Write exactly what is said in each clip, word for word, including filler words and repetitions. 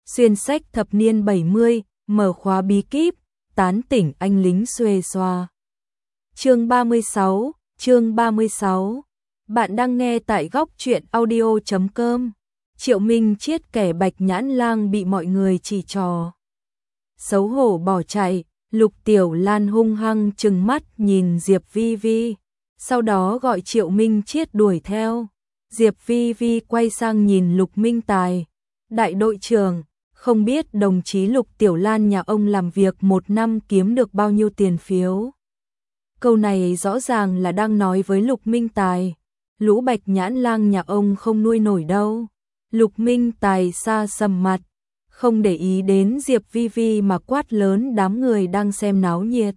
Xuyên sách thập niên bảy mươi, mở khóa bí kíp, tán tỉnh anh lính xuề xoa. Chương ba mươi sáu, chương ba mươi sáu. Bạn đang nghe tại góc truyện audio chấm com. Triệu Minh Chiết kẻ Bạch Nhãn Lang bị mọi người chỉ trò. Xấu hổ bỏ chạy, Lục Tiểu Lan hung hăng trừng mắt nhìn Diệp Vi Vi, sau đó gọi Triệu Minh Chiết đuổi theo. Diệp Vi Vi quay sang nhìn Lục Minh Tài. Đại đội trưởng, không biết đồng chí Lục Tiểu Lan nhà ông làm việc một năm kiếm được bao nhiêu tiền phiếu? Câu này rõ ràng là đang nói với Lục Minh Tài. Lũ Bạch Nhãn Lang nhà ông không nuôi nổi đâu. Lục Minh Tài xa sầm mặt, không để ý đến Diệp Vi Vi mà quát lớn đám người đang xem náo nhiệt.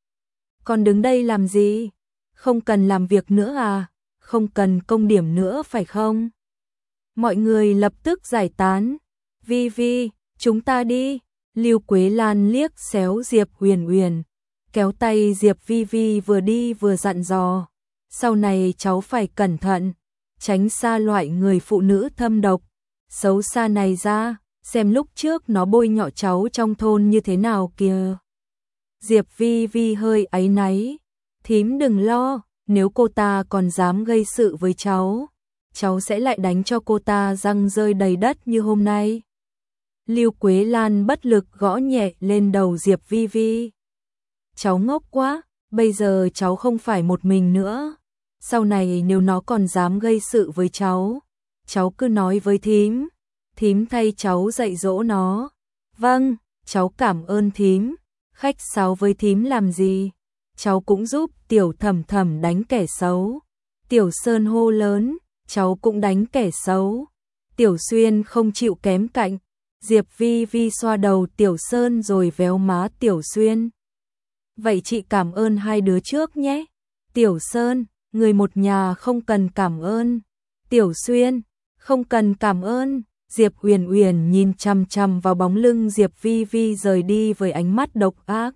Còn đứng đây làm gì? Không cần làm việc nữa à? Không cần công điểm nữa phải không? Mọi người lập tức giải tán. Vi Vi, chúng ta đi. Lưu Quế Lan liếc xéo Diệp Huyền Huyền, kéo tay Diệp Vi Vi vừa đi vừa dặn dò. Sau này cháu phải cẩn thận, tránh xa loại người phụ nữ thâm độc, xấu xa này ra, xem lúc trước nó bôi nhọ cháu trong thôn như thế nào kìa. Diệp Vi Vi hơi áy náy. Thím đừng lo, nếu cô ta còn dám gây sự với cháu, cháu sẽ lại đánh cho cô ta răng rơi đầy đất như hôm nay. Lưu Quế Lan bất lực gõ nhẹ lên đầu Diệp Vi Vi. Cháu ngốc quá, bây giờ cháu không phải một mình nữa. Sau này nếu nó còn dám gây sự với cháu, cháu cứ nói với thím, thím thay cháu dạy dỗ nó. Vâng, cháu cảm ơn thím, khách sáo với thím làm gì? Cháu cũng giúp Tiểu Thẩm Thẩm đánh kẻ xấu. Tiểu Sơn hô lớn, cháu cũng đánh kẻ xấu. Tiểu Xuyên không chịu kém cạnh. Diệp Vi Vi xoa đầu Tiểu Sơn rồi véo má Tiểu Xuyên. Vậy chị cảm ơn hai đứa trước nhé. Tiểu Sơn, người một nhà không cần cảm ơn. Tiểu Xuyên, không cần cảm ơn. Diệp Huyền Huyền nhìn chằm chằm vào bóng lưng Diệp Vi Vi rời đi với ánh mắt độc ác.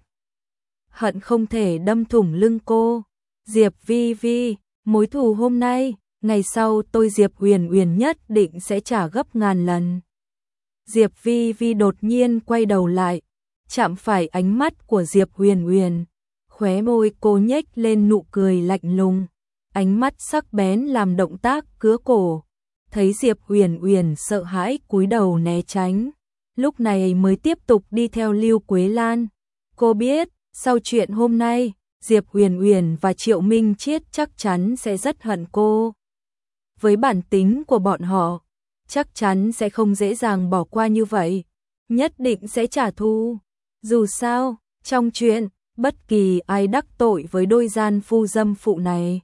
Hận không thể đâm thủng lưng cô. Diệp Vi Vi, mối thù hôm nay, ngày sau tôi Diệp Huyền Huyền nhất định sẽ trả gấp ngàn lần. Diệp Vi Vi đột nhiên quay đầu lại, chạm phải ánh mắt của Diệp Huyền Huyền, khóe môi cô nhếch lên nụ cười lạnh lùng, ánh mắt sắc bén làm động tác cứa cổ. Thấy Diệp Huyền Huyền sợ hãi cúi đầu né tránh, lúc này mới tiếp tục đi theo Lưu Quế Lan. Cô biết, sau chuyện hôm nay, Diệp Huyền Huyền và Triệu Minh Chiết chắc chắn sẽ rất hận cô. Với bản tính của bọn họ, chắc chắn sẽ không dễ dàng bỏ qua như vậy, nhất định sẽ trả thù. Dù sao, trong chuyện, bất kỳ ai đắc tội với đôi gian phu dâm phụ này,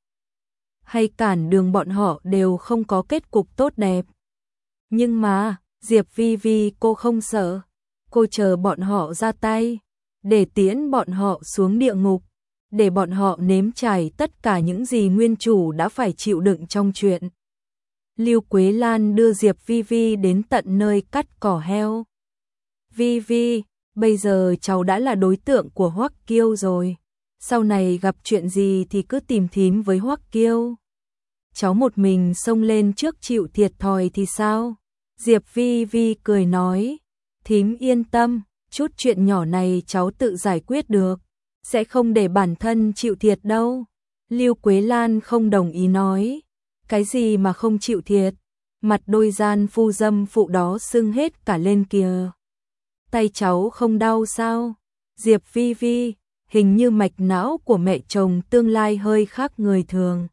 hay cản đường bọn họ đều không có kết cục tốt đẹp. Nhưng mà, Diệp Vi Vi cô không sợ, cô chờ bọn họ ra tay, để tiễn bọn họ xuống địa ngục, để bọn họ nếm trải tất cả những gì nguyên chủ đã phải chịu đựng trong chuyện. Lưu Quế Lan đưa Diệp Vi Vi đến tận nơi cắt cỏ heo. Vi Vi, bây giờ cháu đã là đối tượng của Hoắc Kiêu rồi. Sau này gặp chuyện gì thì cứ tìm thím với Hoắc Kiêu. Cháu một mình xông lên trước chịu thiệt thòi thì sao? Diệp Vi Vi cười nói. Thím yên tâm, chút chuyện nhỏ này cháu tự giải quyết được, sẽ không để bản thân chịu thiệt đâu. Lưu Quế Lan không đồng ý nói. Cái gì mà không chịu thiệt? Mặt đôi gian phu dâm phụ đó sưng hết cả lên kìa. Tay cháu không đau sao? Diệp Vi Vi, hình như mạch não của mẹ chồng tương lai hơi khác người thường.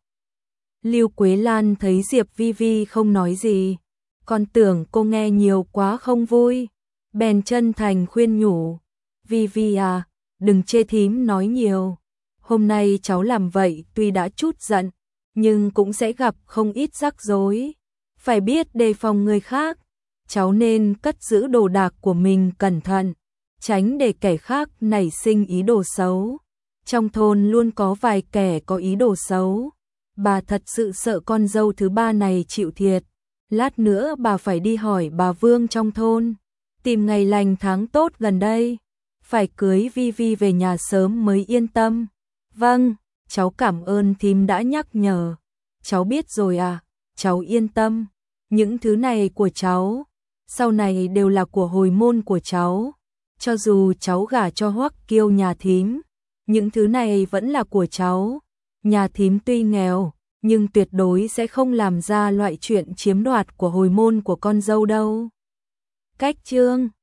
Lưu Quế Lan thấy Diệp Vi Vi không nói gì, còn tưởng cô nghe nhiều quá không vui, bèn chân thành khuyên nhủ. Vi Vi à, đừng chê thím nói nhiều. Hôm nay cháu làm vậy tuy đã chút giận, nhưng cũng sẽ gặp không ít rắc rối. Phải biết đề phòng người khác, cháu nên cất giữ đồ đạc của mình cẩn thận, tránh để kẻ khác nảy sinh ý đồ xấu. Trong thôn luôn có vài kẻ có ý đồ xấu. Bà thật sự sợ con dâu thứ ba này chịu thiệt. Lát nữa bà phải đi hỏi bà Vương trong thôn, tìm ngày lành tháng tốt gần đây. Phải cưới Vi Vi về nhà sớm mới yên tâm. Vâng, cháu cảm ơn thím đã nhắc nhở. Cháu biết rồi à, cháu yên tâm. Những thứ này của cháu sau này đều là của hồi môn của cháu. Cho dù cháu gả cho Hoắc Kiêu nhà thím, những thứ này vẫn là của cháu. Nhà thím tuy nghèo, nhưng tuyệt đối sẽ không làm ra loại chuyện chiếm đoạt của hồi môn của con dâu đâu. Cách chương